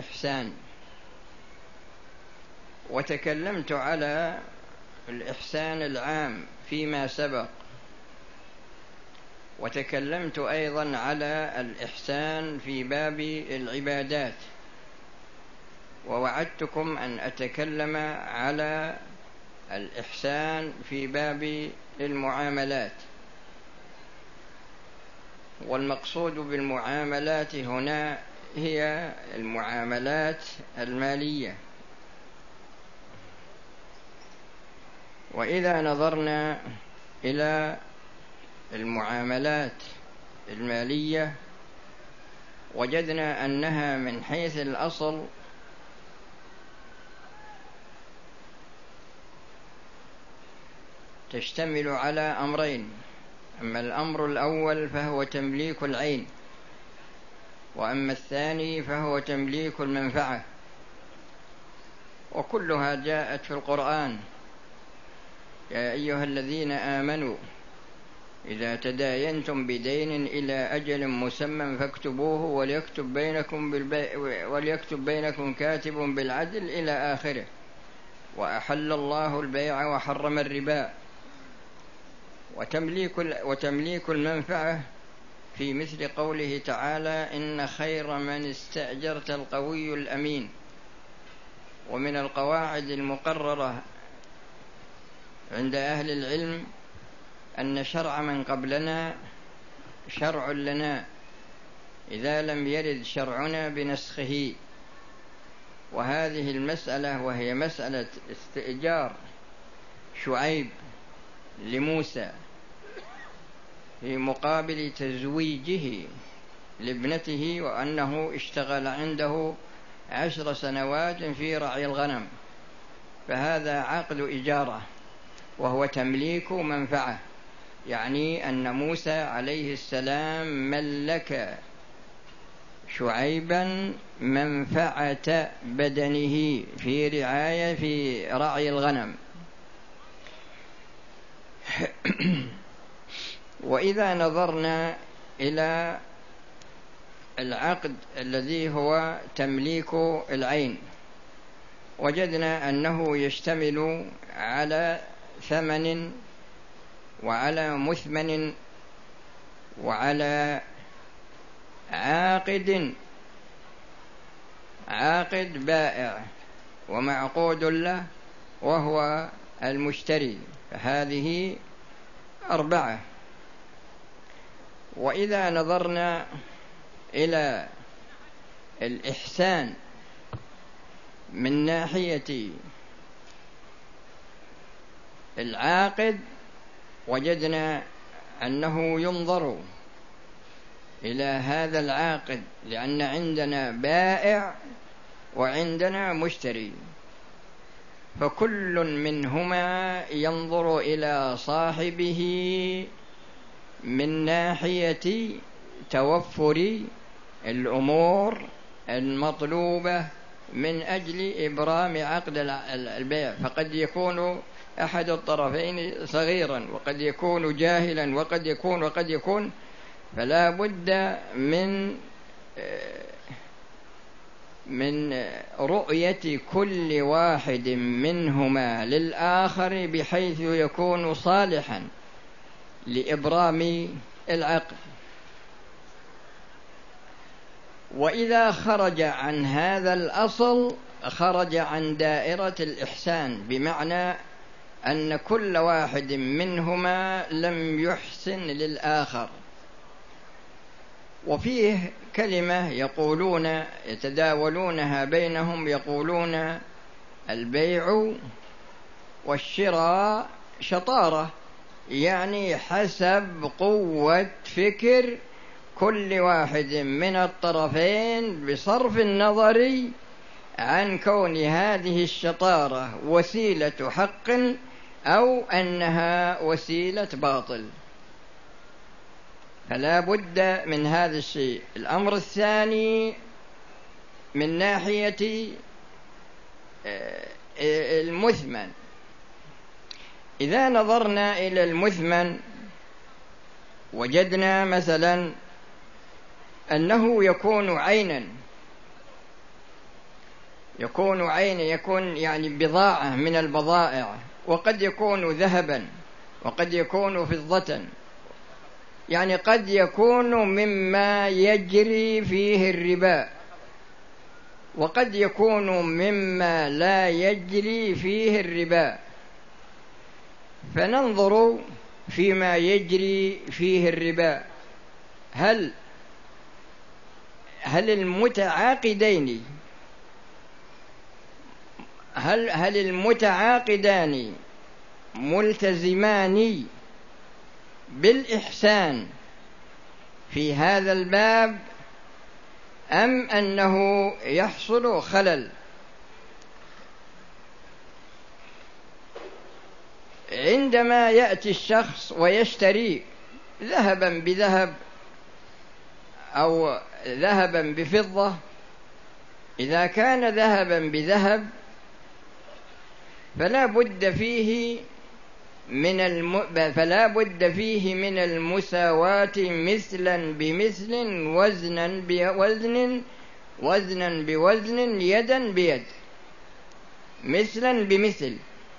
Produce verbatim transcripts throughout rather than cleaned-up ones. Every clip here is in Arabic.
الإحسان، وتكلمت على الإحسان العام فيما سبق، وتكلمت أيضا على الإحسان في باب العبادات، ووعدتكم أن أتكلم على الإحسان في باب المعاملات. والمقصود بالمعاملات هنا هي المعاملات المالية. وإذا نظرنا إلى المعاملات المالية وجدنا أنها من حيث الأصل تشتمل على أمرين. أما الأمر الأول فهو تمليك العين، وأما الثاني فهو تمليك المنفعة، وكلها جاءت في القرآن: يا أيها الذين آمنوا إذا تداينتم بدين إلى أجل مسمى فاكتبوه وليكتب بينكم, بالبي... وليكتب بينكم كاتب بالعدل إلى آخره، وأحل الله البيع وحرم الربا. وتمليك, وتمليك المنفعة في مثل قوله تعالى: إن خير من استأجرت القوي الأمين. ومن القواعد المقررة عند أهل العلم أن شرع من قبلنا شرع لنا إذا لم يرد شرعنا بنسخه. وهذه المسألة وهي مسألة استئجار شعيب لموسى في مقابل تزويجه لابنته، وأنه اشتغل عنده عشر سنوات في رعي الغنم، فهذا عقد إجارة وهو تمليك منفعة، يعني أن موسى عليه السلام ملك شعيبا منفعة بدنه في رعاية في رعي الغنم. وإذا نظرنا إلى العقد الذي هو تمليك العين وجدنا أنه يشتمل على ثمن وعلى مثمن وعلى عاقد عاقد بائع ومعقود له وهو المشتري، فهذه أربعة. وإذا نظرنا إلى الإحسان من ناحية العاقد وجدنا أنه ينظر إلى هذا العاقد، لأن عندنا بائع وعندنا مشتري، فكل منهما ينظر إلى صاحبه من ناحية توفر الأمور المطلوبة من أجل إبرام عقد البيع. فقد يكون أحد الطرفين صغيرا، وقد يكون جاهلا، وقد يكون وقد يكون فلا بد من من رؤية كل واحد منهما للآخر بحيث يكون صالحا لإبرام العقد. وإذا خرج عن هذا الأصل خرج عن دائرة الإحسان، بمعنى أن كل واحد منهما لم يحسن للآخر. وفيه كلمة يقولون يتداولونها بينهم، يقولون البيع والشراء شطارة، يعني حسب قوة فكر كل واحد من الطرفين بصرف النظر عن كون هذه الشطارة وسيلة حق أو أنها وسيلة باطل. فلا بد من هذا الشيء. الأمر الثاني من ناحية المثمن، إذا نظرنا إلى المثمن وجدنا مثلا أنه يكون عينا يكون عين، يكون يعني بضاعة من البضائع، وقد يكون ذهبا، وقد يكون فضة، يعني قد يكون مما يجري فيه الربا، وقد يكون مما لا يجري فيه الربا. فننظر فيما يجري فيه الربا، هل هل المتعاقدين هل هل المتعاقدان ملتزمان بالإحسان في هذا الباب، أم أنه يحصل خلل؟ عندما يأتي الشخص ويشتري ذهبا بذهب أو ذهبا بفضة، إذا كان ذهبا بذهب فلا بد فيه من الم... فلا بد فيه من المساواة، مثلا بمثل، وزنا بوزن، وزنا بوزن، يدا بيد، مثلا بمثل،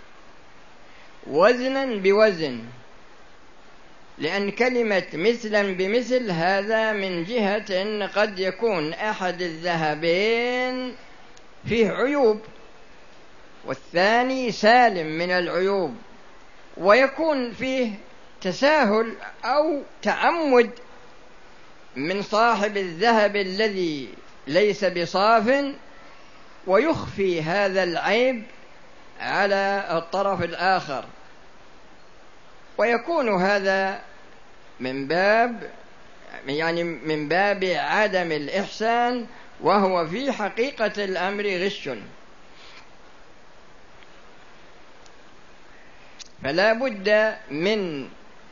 وزنا بوزن. لأن كلمة مثلا بمثل هذا من جهة إن قد يكون أحد الذهبين فيه عيوب والثاني سالم من العيوب، ويكون فيه تساهل أو تعمد من صاحب الذهب الذي ليس بصاف، ويخفي هذا العيب على الطرف الآخر، ويكون هذا من باب يعني من باب عدم الإحسان، وهو في حقيقة الأمر غش. فلا بد من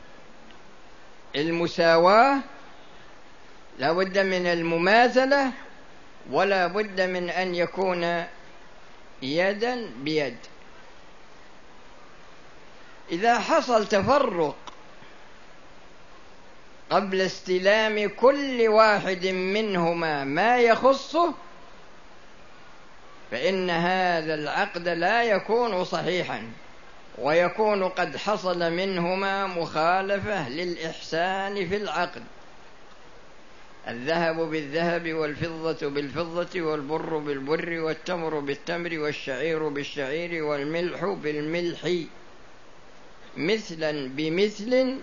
المساواة، لا بد من المماثلة، ولا بد من أن يكون يدا بيد. إذا حصل تفرق قبل استلام كل واحد منهما ما يخصه، فإن هذا العقد لا يكون صحيحا، ويكون قد حصل منهما مخالفة للإحسان في العقد. الذهب بالذهب، والفضة بالفضة، والبر بالبر، والتمر بالتمر، والشعير بالشعير، والملح بالملح، مثلا بمثل،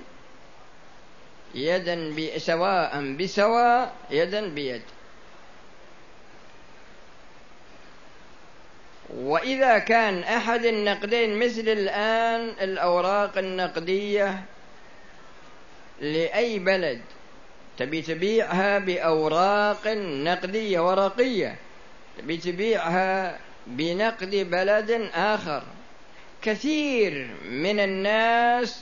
يدا سواء بسواء، يدا بيد. وإذا كان أحد النقدين مثل الآن الأوراق النقدية لأي بلد تبي تبيعها بأوراق نقدية ورقية، تبي تبيعها بنقد بلد آخر، كثير من الناس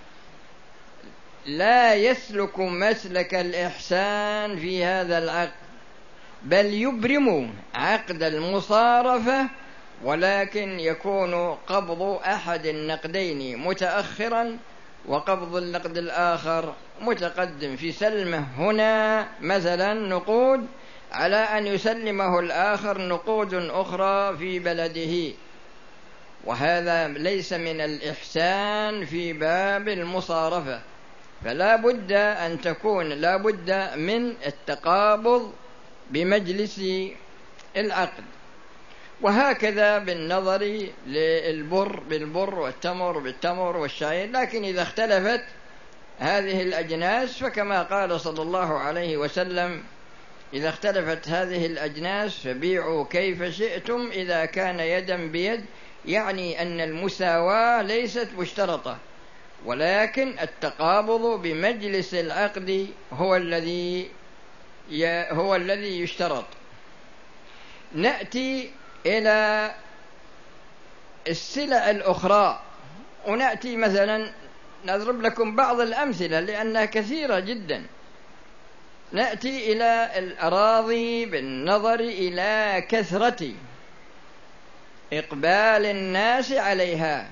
لا يسلك مسلك الإحسان في هذا العقد، بل يبرم عقد المصارفة، ولكن يكون قبض أحد النقدين متأخرا وقبض النقد الآخر متقدم في سلمه هنا مثلا نقود، على أن يسلمه الآخر نقود أخرى في بلده، وهذا ليس من الإحسان في باب المصارفة. فلا بد أن تكون لا بد من التقابض بمجلس العقد. وهكذا بالنظر للبر بالبر، والتمر بالتمر، والشعير. لكن إذا اختلفت هذه الأجناس فكما قال صلى الله عليه وسلم: إذا اختلفت هذه الأجناس فبيعوا كيف شئتم إذا كان يدا بيد، يعني أن المساواة ليست مشترطة، ولكن التقابض بمجلس العقد هو الذي هو الذي يشترط. نأتي إلى السلع الأخرى، ونأتي مثلا نضرب لكم بعض الأمثلة لأنها كثيرة جدا. نأتي إلى الأراضي بالنظر إلى كثرة إقبال الناس عليها،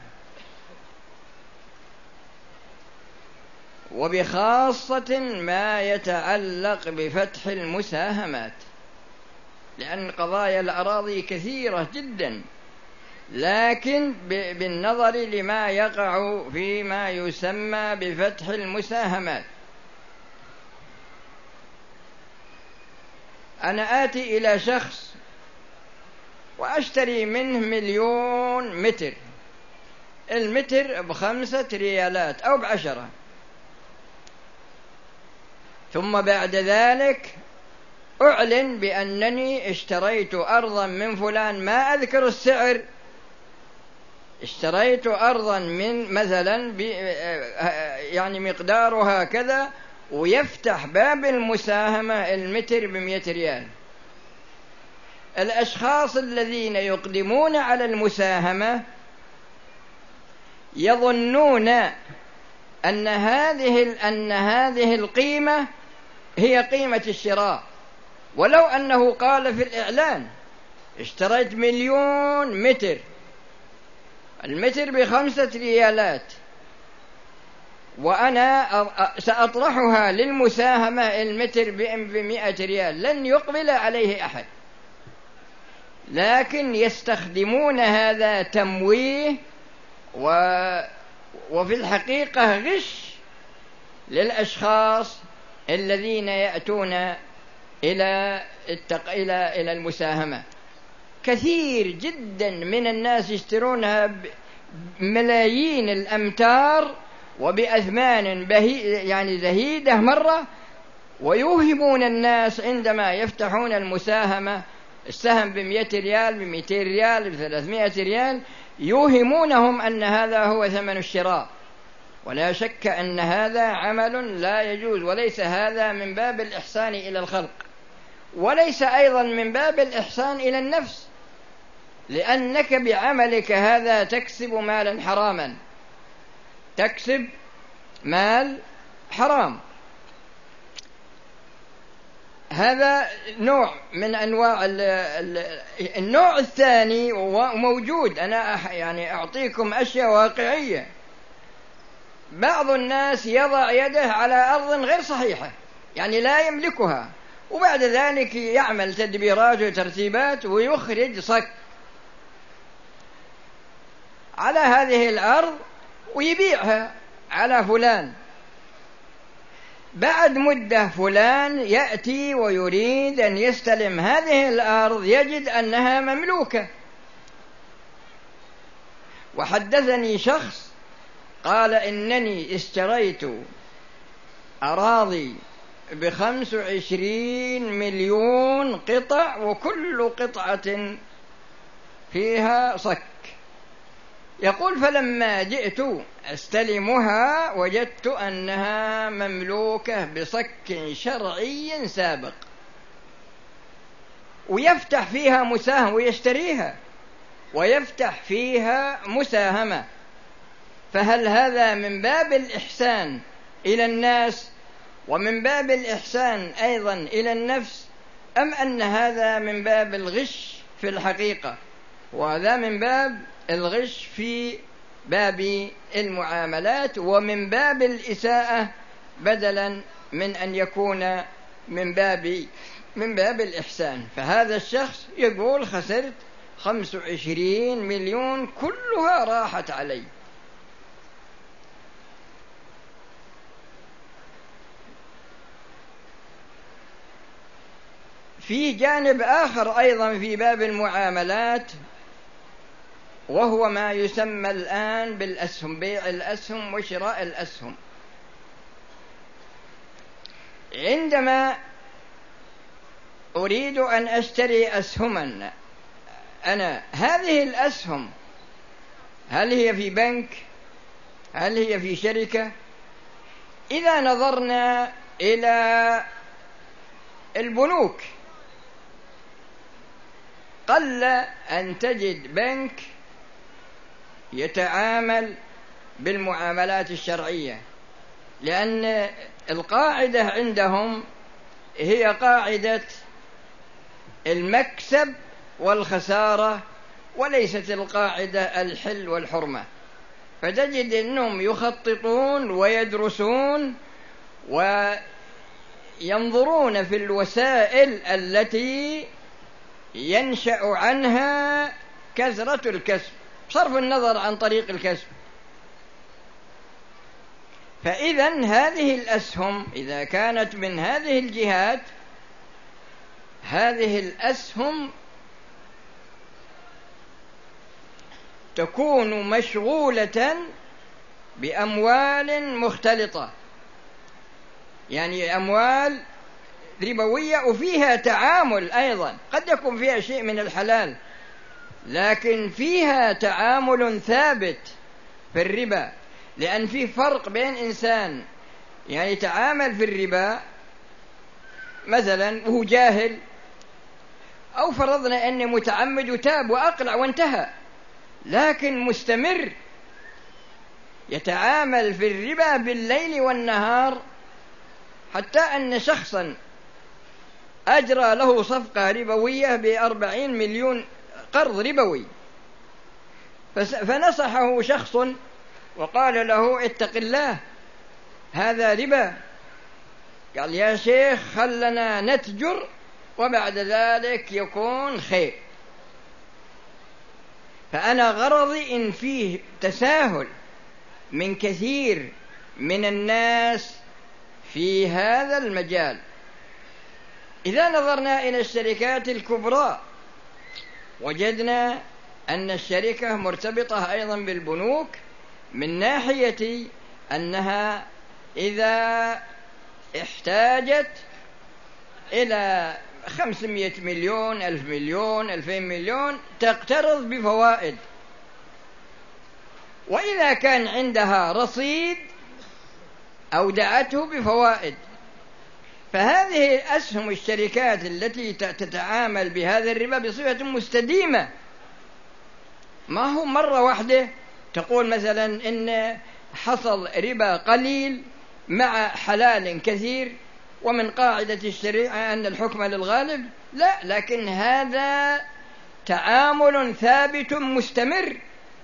وبخاصة ما يتعلق بفتح المساهمات. لأن قضايا الأراضي كثيرة جدا، لكن بالنظر لما يقع فيما يسمى بفتح المساهمات. أنا آتي إلى شخص وأشتري منه مليون متر، المتر بخمسة ريالات أو بعشرة، ثم بعد ذلك أعلن بأنني اشتريت أرضا من فلان، ما أذكر السعر، اشتريت أرضا من مثلا يعني مقدارها كذا، ويفتح باب المساهمة المتر بمئة ريال. الأشخاص الذين يقدمون على المساهمة يظنون أن هذه أن هذه القيمة هي قيمة الشراء، ولو أنه قال في الإعلان اشتريت مليون متر، المتر بخمسة ريالات، وأنا سأطرحها للمساهمة المتر بمئة ريال، لن يقبل عليه أحد. لكن يستخدمون هذا تمويه و... وفي الحقيقة غش للأشخاص الذين يأتون إلى التق... إلى إلى المساهمة. كثير جدا من الناس يشترونها بملايين الأمتار وبأثمان بهي... يعني زهيدة مرة، ويوهمون الناس عندما يفتحون المساهمة السهم بمئة ريال بمئتين ريال بثلاثمائة ريال، يوهمونهم أن هذا هو ثمن الشراء. ولا شك أن هذا عمل لا يجوز، وليس هذا من باب الإحسان إلى الخلق، وليس أيضا من باب الإحسان إلى النفس، لأنك بعملك هذا تكسب مالا حراما، تكسب مال حرام. هذا نوع من أنواع النوع الثاني وموجود. أنا يعني أعطيكم أشياء واقعية. بعض الناس يضع يده على أرض غير صحيحة، يعني لا يملكها، وبعد ذلك يعمل تدبيرات وترتيبات ويخرج صك على هذه الأرض ويبيعها على فلان. بعد مدة فلان يأتي ويريد أن يستلم هذه الأرض، يجد أنها مملوكة. وحدثني شخص قال إنني اشتريت أراضي بخمس وعشرين مليون قطع، وكل قطعة فيها صك. يقول فلما جئت أستلمها وجدت أنها مملوكة بصك شرعي سابق، ويفتح فيها مساهمة ويشتريها ويفتح فيها مساهمة. فهل هذا من باب الإحسان إلى الناس ومن باب الإحسان أيضا إلى النفس، أم أن هذا من باب الغش في الحقيقة؟ وهذا من باب الغش في باب المعاملات ومن باب الإساءة، بدلا من أن يكون من باب من باب الإحسان. فهذا الشخص يقول خسرت خمس وعشرين مليون كلها راحت علي. في جانب آخر أيضا في باب المعاملات، وهو ما يسمى الآن بالأسهم، بيع الأسهم وشراء الأسهم. عندما أريد أن أشتري أسهما، أنا هذه الأسهم هل هي في بنك؟ هل هي في شركة؟ إذا نظرنا إلى البنوك قل أن تجد بنك يتعامل بالمعاملات الشرعية، لأن القاعدة عندهم هي قاعدة المكسب والخسارة، وليست القاعدة الحل والحرمة. فتجد أنهم يخططون ويدرسون وينظرون في الوسائل التي ينشأ عنها كثرة الكسب بصرف النظر عن طريق الكسب. فإذا هذه الأسهم إذا كانت من هذه الجهات، هذه الأسهم تكون مشغولة بأموال مختلطة، يعني أموال ربوية وفيها تعامل أيضا، قد يكون فيها شيء من الحلال لكن فيها تعامل ثابت في الربا. لأن في فرق بين إنسان يعني تعامل في الربا مثلا وهو جاهل، أو فرضنا أنه متعمد وتاب وأقلع وانتهى، لكن مستمر يتعامل في الربا بالليل والنهار، حتى أن شخصا أجرى له صفقة ربوية بأربعين مليون قرض ربوي، فنصحه شخص وقال له اتق الله هذا ربا، قال يا شيخ خلنا نتجر وبعد ذلك يكون خير. فأنا غرضي إن فيه تساهل من كثير من الناس في هذا المجال. إذا نظرنا إلى الشركات الكبرى وجدنا أن الشركة مرتبطة أيضا بالبنوك من ناحية أنها إذا احتاجت إلى خمسمائة مليون ألف مليون ألفين مليون تقترض بفوائد، وإذا كان عندها رصيد أودعته بفوائد. فهذه أسهم الشركات التي تتعامل بهذا الربا بصفة مستديمة، ما هو مرة واحدة تقول مثلا إن حصل ربا قليل مع حلال كثير ومن قاعدة الشريعة أن الحكم للغالب، لا، لكن هذا تعامل ثابت مستمر.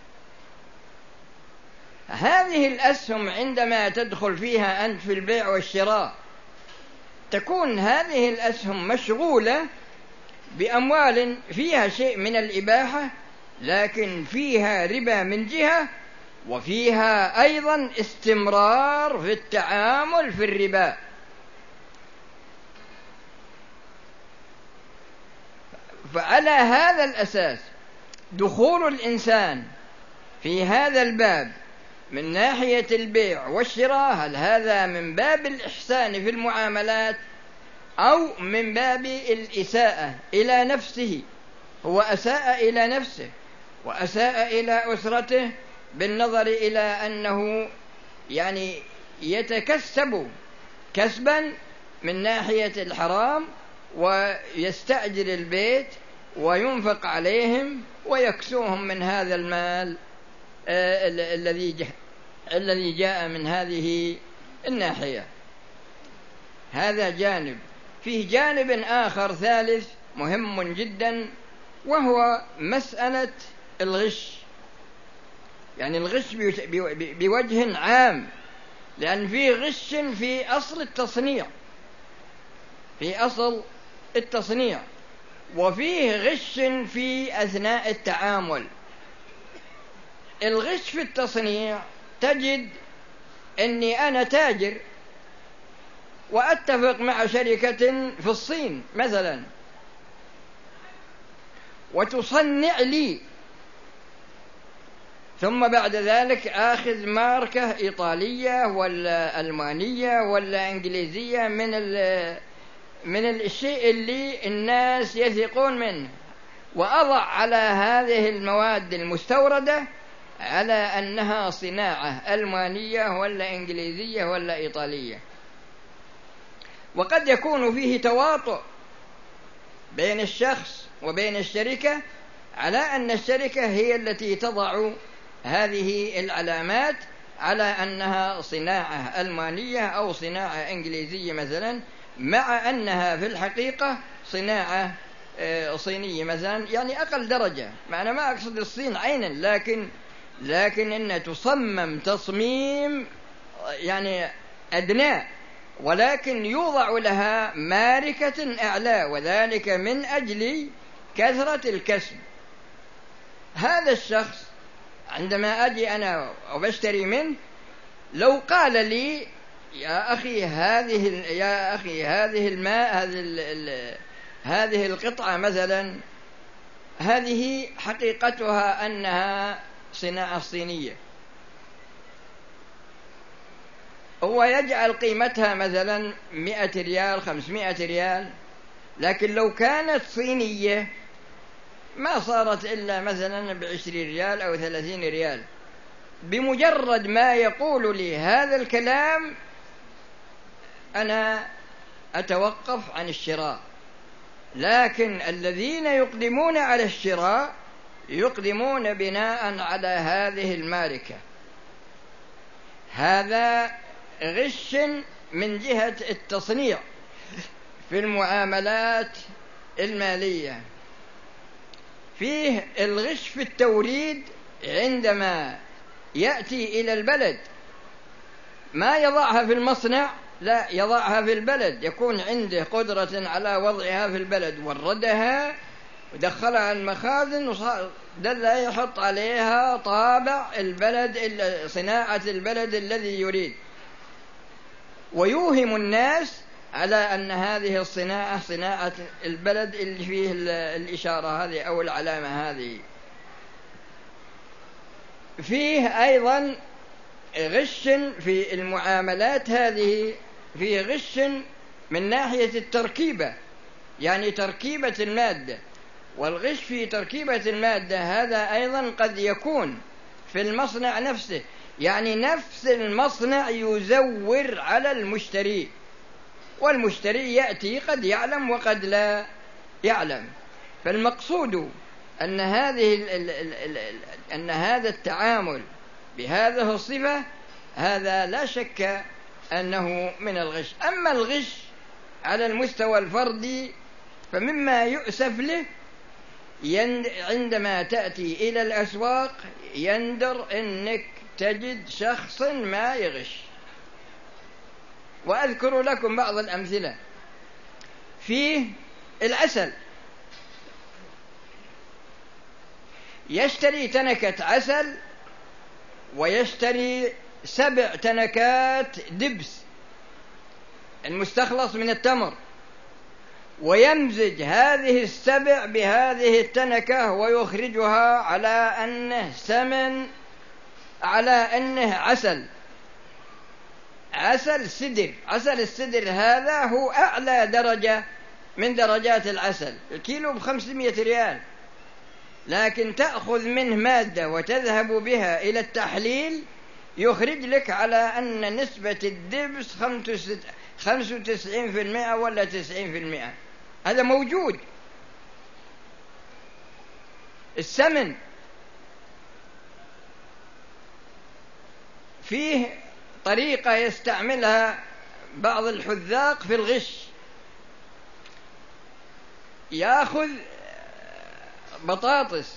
هذه الأسهم عندما تدخل فيها أنت في البيع والشراء تكون هذه الأسهم مشغولة بأموال فيها شيء من الإباحة لكن فيها ربا من جهة، وفيها أيضا استمرار في التعامل في الربا. فعلى هذا الأساس دخول الإنسان في هذا الباب من ناحية البيع والشراء، هل هذا من باب الإحسان في المعاملات أو من باب الإساءة إلى نفسه؟ هو أساء إلى نفسه وأساء إلى أسرته بالنظر إلى أنه يعني يتكسب كسبا من ناحية الحرام ويستأجر البيت وينفق عليهم ويكسوهم من هذا المال الذي الذي جاء من هذه الناحية. هذا جانب. فيه جانب آخر ثالث مهم جدا وهو مسألة الغش، يعني الغش بوجه عام، لأن فيه غش في أصل التصنيع في أصل التصنيع وفيه غش في أثناء التعامل. الغش في التصنيع تجد أني أنا تاجر وأتفق مع شركة في الصين مثلا وتصنع لي، ثم بعد ذلك آخذ ماركة إيطالية ولا ألمانية ولا إنجليزية من من الشيء اللي الناس يثقون منه، وأضع على هذه المواد المستوردة على أنها صناعة ألمانية ولا إنجليزية ولا إيطالية. وقد يكون فيه تواطؤ بين الشخص وبين الشركة على أن الشركة هي التي تضع هذه العلامات على أنها صناعة ألمانية أو صناعة إنجليزية مثلا، مع أنها في الحقيقة صناعة صينية مثلا، يعني أقل درجة. معنى ما أقصد الصين عينا، لكن لكن إنها تصمم تصميم يعني أدنى، ولكن يوضع لها ماركة أعلى، وذلك من أجل كثرة الكسب. هذا الشخص عندما أجي أنا وبشتري منه، لو قال لي يا أخي هذه يا أخي هذه الماء هذه هذه القطعة مثلا، هذه حقيقتها أنها صناعة صينية، هو يجعل قيمتها مثلا مئة ريال خمسمائة ريال، لكن لو كانت صينية ما صارت إلا مثلا بعشرين ريال أو ثلاثين ريال. بمجرد ما يقول لي هذا الكلام أنا أتوقف عن الشراء. لكن الذين يقدمون على الشراء يقدمون بناء على هذه الماركة. هذا غش من جهة التصنيع في المعاملات المالية. فيه الغش في التوريد، عندما يأتي إلى البلد ما يضعها في المصنع، لا يضعها في البلد، يكون عنده قدرة على وضعها في البلد، وردها ودخلها المخازن ودل يحط عليها طابع البلد، صناعة البلد الذي يريد، ويوهم الناس على أن هذه الصناعة صناعة البلد اللي فيه الإشارة هذه أو العلامة هذه. فيه أيضا غش في المعاملات هذه، فيه غش من ناحية التركيبة، يعني تركيبة المادة. والغش في تركيبة المادة هذا أيضا قد يكون في المصنع نفسه، يعني نفس المصنع يزور على المشتري، والمشتري يأتي قد يعلم وقد لا يعلم. فالمقصود أن هذه أن هذا التعامل بهذه الصفة هذا لا شك أنه من الغش. أما الغش على المستوى الفردي فمما يؤسف له عندما تأتي إلى الأسواق يندر أنك تجد شخص ما يغش. وأذكر لكم بعض الأمثلة. فيه العسل، يشتري تنكة عسل ويشتري سبع تنكات دبس المستخلص من التمر، ويمزج هذه السبع بهذه التنكة ويخرجها على أنه سمن، على أنه عسل عسل سدر. عسل السدر هذا هو أعلى درجة من درجات العسل، الكيلو بخمسمائة ريال، لكن تأخذ منه مادة وتذهب بها إلى التحليل يخرج لك على أن نسبة الدبس خمسة وتسعين بالمئة ولا تسعين بالمئة. هذا موجود. السمن فيه طريقة يستعملها بعض الحذاق في الغش، يأخذ بطاطس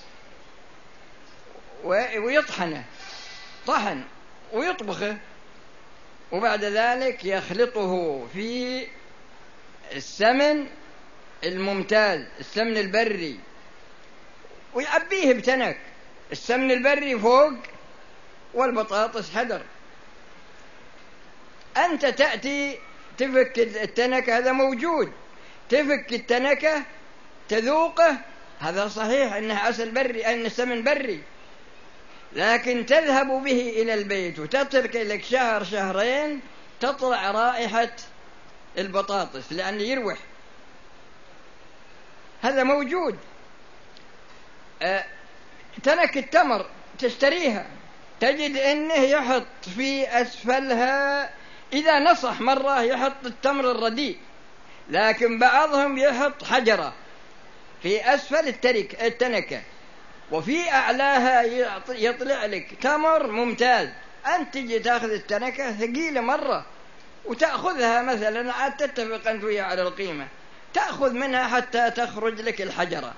ويطحنه طحن ويطبخه، وبعد ذلك يخلطه في السمن الممتاز، السمن البري، ويعبيه بتنك، السمن البري فوق والبطاطس هدر. أنت تأتي تفك التنكة، هذا موجود، تفك التنكة تذوقه، هذا صحيح أنه عسل بري، أنه سمن بري، لكن تذهب به إلى البيت وتترك لك شهر شهرين تطلع رائحة البطاطس لأنه يروح. هذا موجود. أه تنك التمر تشتريها تجد أنه يحط في أسفلها، إذا نصح مرة يحط التمر الرديء، لكن بعضهم يحط حجرة في أسفل الترك التنكة، وفي أعلاها يطلع لك تمر ممتاز. أنت تجي تأخذ التنكة ثقيلة مرة وتأخذها مثلا عاد تتفق أنت وياه على القيمة، تأخذ منها حتى تخرج لك الحجرة.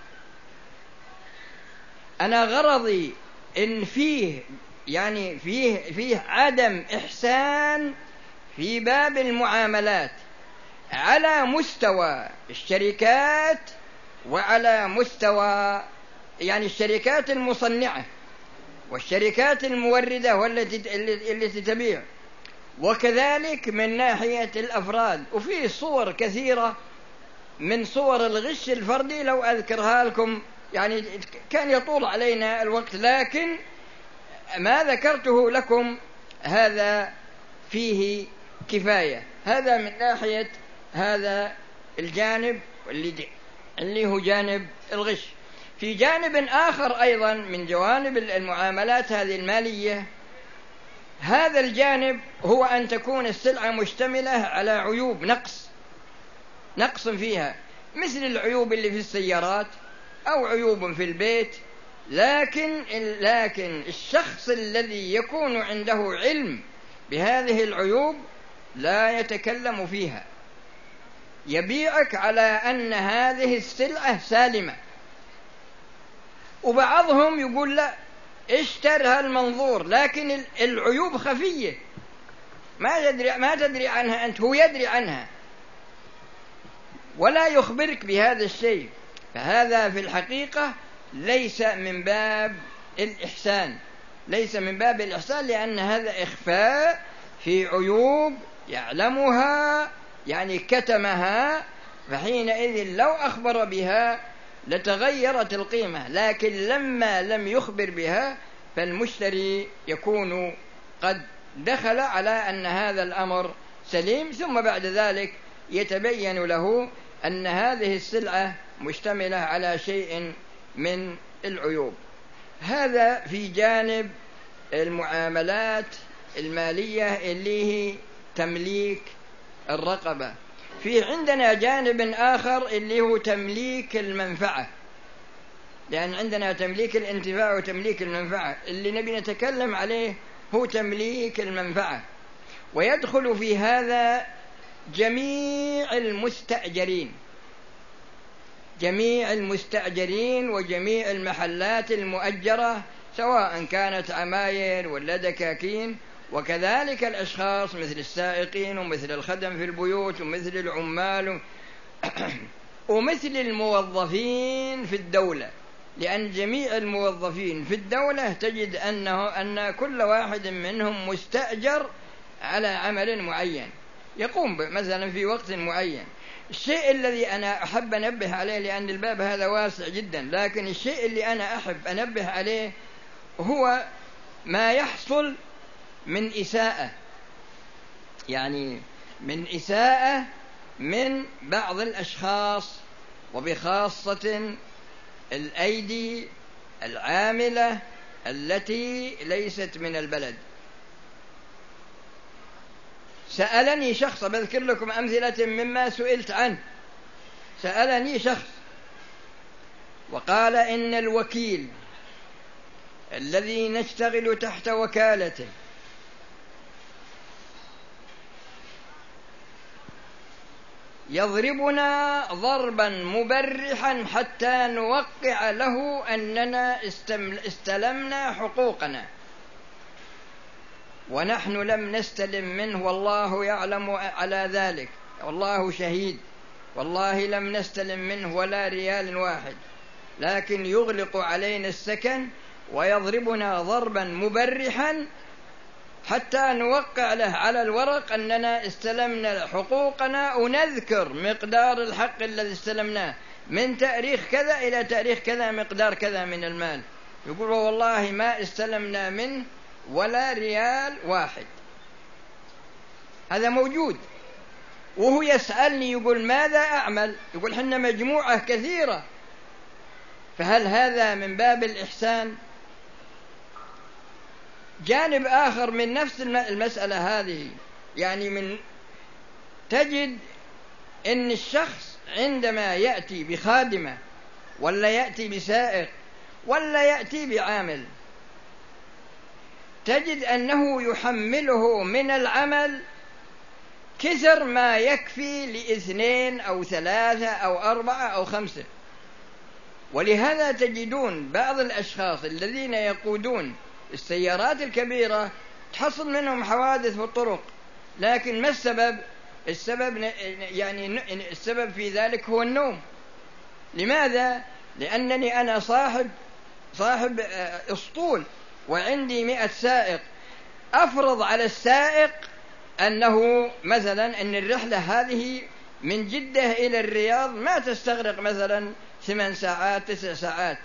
أنا غرضي إن فيه يعني فيه فيه عدم إحسان في باب المعاملات على مستوى الشركات وعلى مستوى يعني الشركات المصنعة والشركات الموردة والتي التي تبيع، وكذلك من ناحية الأفراد. وفي صور كثيرة من صور الغش الفردي لو أذكرها لكم يعني كان يطول علينا الوقت، لكن ما ذكرته لكم هذا فيه كفاية. هذا من ناحية هذا الجانب اللي, اللي هو جانب الغش. في جانب آخر أيضا من جوانب المعاملات هذه المالية، هذا الجانب هو أن تكون السلعة مشتملة على عيوب نقص نقص فيها، مثل العيوب اللي في السيارات أو عيوب في البيت، لكن لكن الشخص الذي يكون عنده علم بهذه العيوب لا يتكلم فيها، يبيعك على أن هذه السلعة سالمة. وبعضهم يقول لا اشترها المنظور، لكن العيوب خفية ما تدري ما تدري عنها أنت، هو يدري عنها ولا يخبرك بهذا الشيء. فهذا في الحقيقة ليس من باب الإحسان، ليس من باب الإحسان، لأن هذا إخفاء في عيوب يعلمها يعني كتمها، فحينئذ لو أخبر بها لتغيرت القيمة، لكن لما لم يخبر بها فالمشتري يكون قد دخل على أن هذا الأمر سليم، ثم بعد ذلك يتبين له أن هذه السلعة مشتملة على شيء من العيوب. هذا في جانب المعاملات المالية اللي هي تمليك الرقبة. في عندنا جانب آخر اللي هو تمليك المنفعة، لأن عندنا تمليك الانتفاع وتمليك المنفعة. اللي نبي نتكلم عليه هو تمليك المنفعة، ويدخل في هذا جميع المستأجرين جميع المستأجرين وجميع المحلات المؤجرة، سواء كانت عماير ولا دكاكين، وكذلك الأشخاص مثل السائقين ومثل الخدم في البيوت ومثل العمال ومثل الموظفين في الدولة. لأن جميع الموظفين في الدولة تجد أنه أن كل واحد منهم مستأجر على عمل معين يقوم مثلا في وقت معين. الشيء الذي أنا أحب أنبه عليه، لأن الباب هذا واسع جدا، لكن الشيء اللي أنا أحب أنبه عليه هو ما يحصل من إساءة، يعني من إساءة من بعض الأشخاص، وبخاصة الأيدي العاملة التي ليست من البلد. سألني شخص، بذكر لكم أمثلة مما سئلت عنه. سألني شخص وقال إن الوكيل الذي نشتغل تحت وكالته يضربنا ضربا مبرحا حتى نوقع له أننا استلمنا حقوقنا، ونحن لم نستلم منه، والله يعلم على ذلك، والله شهيد، والله لم نستلم منه ولا ريال واحد، لكن يغلق علينا السكن ويضربنا ضربا مبرحا حتى نوقع له على الورق أننا استلمنا حقوقنا، ونذكر مقدار الحق الذي استلمناه من تاريخ كذا إلى تاريخ كذا مقدار كذا من المال. يقول والله ما استلمنا منه ولا ريال واحد. هذا موجود. وهو يسألني يقول ماذا أعمل؟ يقول حنا مجموعة كثيرة، فهل هذا من باب الإحسان؟ جانب آخر من نفس المسألة هذه، يعني من تجد إن الشخص عندما يأتي بخادمة ولا يأتي بسائق ولا يأتي بعامل، تجد أنه يحمله من العمل كثر ما يكفي لاثنين أو ثلاثة أو أربعة أو خمسة. ولهذا تجدون بعض الأشخاص الذين يقودون السيارات الكبيرة تحصل منهم حوادث في الطرق، لكن ما السبب؟ السبب يعني السبب في ذلك هو النوم. لماذا؟ لأنني أنا صاحب صاحب أسطول وعندي مئة سائق، أفرض على السائق أنه مثلا أن الرحلة هذه من جدة إلى الرياض ما تستغرق مثلا ثمان ساعات تسع ساعات،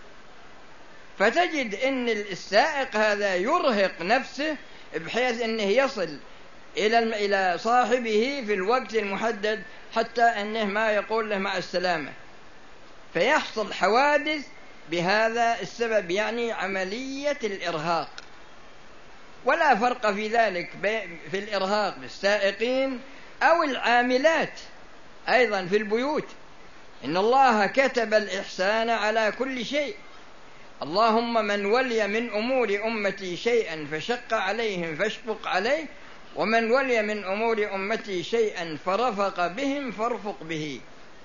فتجد أن السائق هذا يرهق نفسه بحيث أنه يصل إلى إلى صاحبه في الوقت المحدد حتى أنه ما يقول له مع السلامة، فيحصل حوادث بهذا السبب، يعني عملية الإرهاق. ولا فرق في ذلك في الإرهاق بالسائقين أو العاملات أيضا في البيوت. إن الله كتب الإحسان على كل شيء. اللهم من ولي من أمور أمتي شيئا فشق عليهم فاشفق عليه، ومن ولي من أمور أمتي شيئا فرفق بهم فارفق به.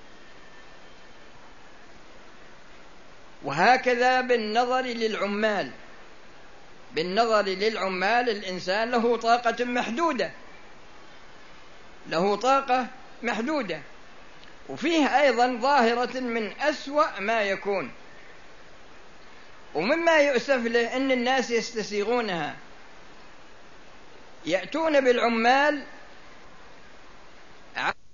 وهكذا بالنظر للعمال، بالنظر للعمال الإنسان له طاقة محدودة، له طاقة محدودة. وفيه أيضا ظاهرة من أسوأ ما يكون، ومما يؤسف له أن الناس يستسيغونها، يأتون بالعمال